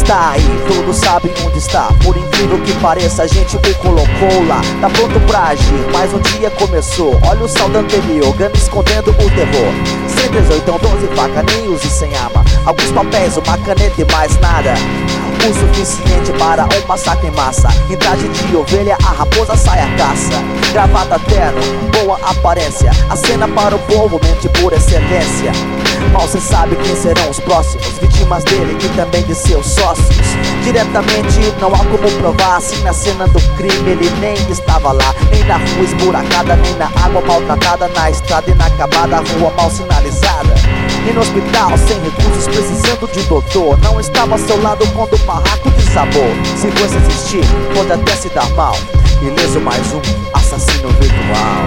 tá aí, todos sabem onde está. Por incrível que pareça, a gente o colocou lá. Tá pronto pra agir, mais um dia começou. Olha o saldo anterior, Gana escondendo o terror. Sem 18, 12 faca, nem use sem arma. Alguns papéis, uma caneta e mais nada. O suficiente para um massacre em massa. Em traje de ovelha, a raposa sai à caça. Gravata terno, boa aparência. A cena para o povo, mente por excelência. Mal cê sabe quem serão os próximos, vítimas dele e também de seus sócios. Diretamente não há como provar, assim na cena do crime ele nem estava lá. Nem na rua esburacada, nem na água maltratada. Na estrada inacabada, rua mal sinalizada. E no hospital, sem recursos, precisando de doutor. Não estava ao seu lado quando o barraco desabou. Se você existir, pode até se dar mal. Ileso mais um assassino virtual.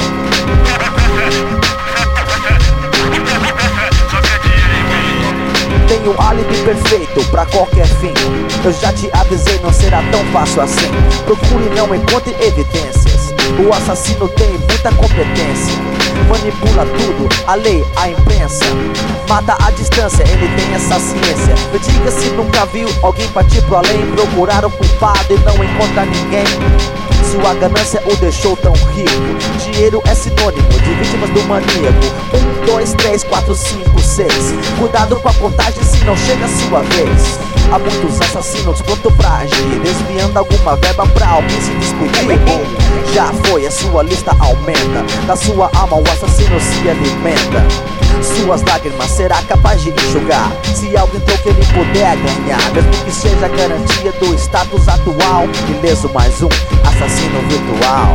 Tenho álibi perfeito pra qualquer fim. Eu já te avisei, não será tão fácil assim. Procure e não encontre evidências. O assassino tem muita competência. Manipula tudo, a lei, a imprensa. Mata à distância, ele tem essa ciência. Me diga se nunca viu alguém partir pro além. Procurar o culpado e não encontrar ninguém. Sua ganância o deixou tão rico. Dinheiro é sinônimo de vítimas do maníaco. 1, 2, 3, 4, 5, 6. Cuidado com a contagem se não chega a sua vez. Há muitos assassinos pronto pra agir, desviando alguma verba pra alguém se despedir. Já foi, a sua lista aumenta. Da sua alma o assassino se alimenta. Suas lágrimas será capaz de enxugar se alguém que ele puder ganhar, mesmo que seja a garantia do status atual. Ileso mais um assassino virtual.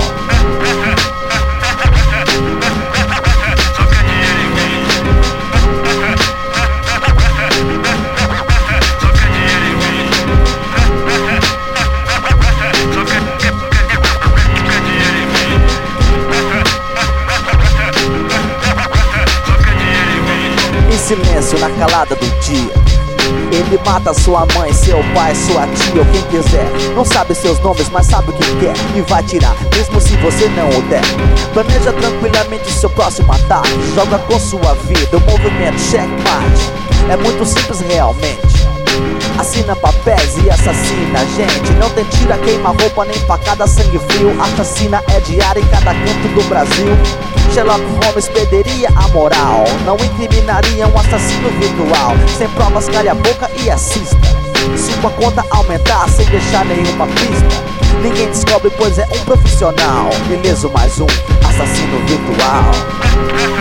Silêncio na calada do dia. Ele mata sua mãe, seu pai, sua tia ou quem quiser. Não sabe seus nomes, mas sabe o que quer e vai tirar, mesmo se você não o der. Planeja tranquilamente seu próximo ataque. Joga com sua vida, o movimento checkmate. É muito simples realmente. Assina papéis e assassina gente. Não tem tira, queima roupa, nem facada, sangue frio. Assassina é diária em cada canto do Brasil. Sherlock Holmes perderia a moral. Não incriminaria um assassino virtual. Sem provas, calha a boca e assista. Sua conta aumentar sem deixar nenhuma pista. Ninguém descobre, pois é um profissional. Ileso mais um assassino virtual.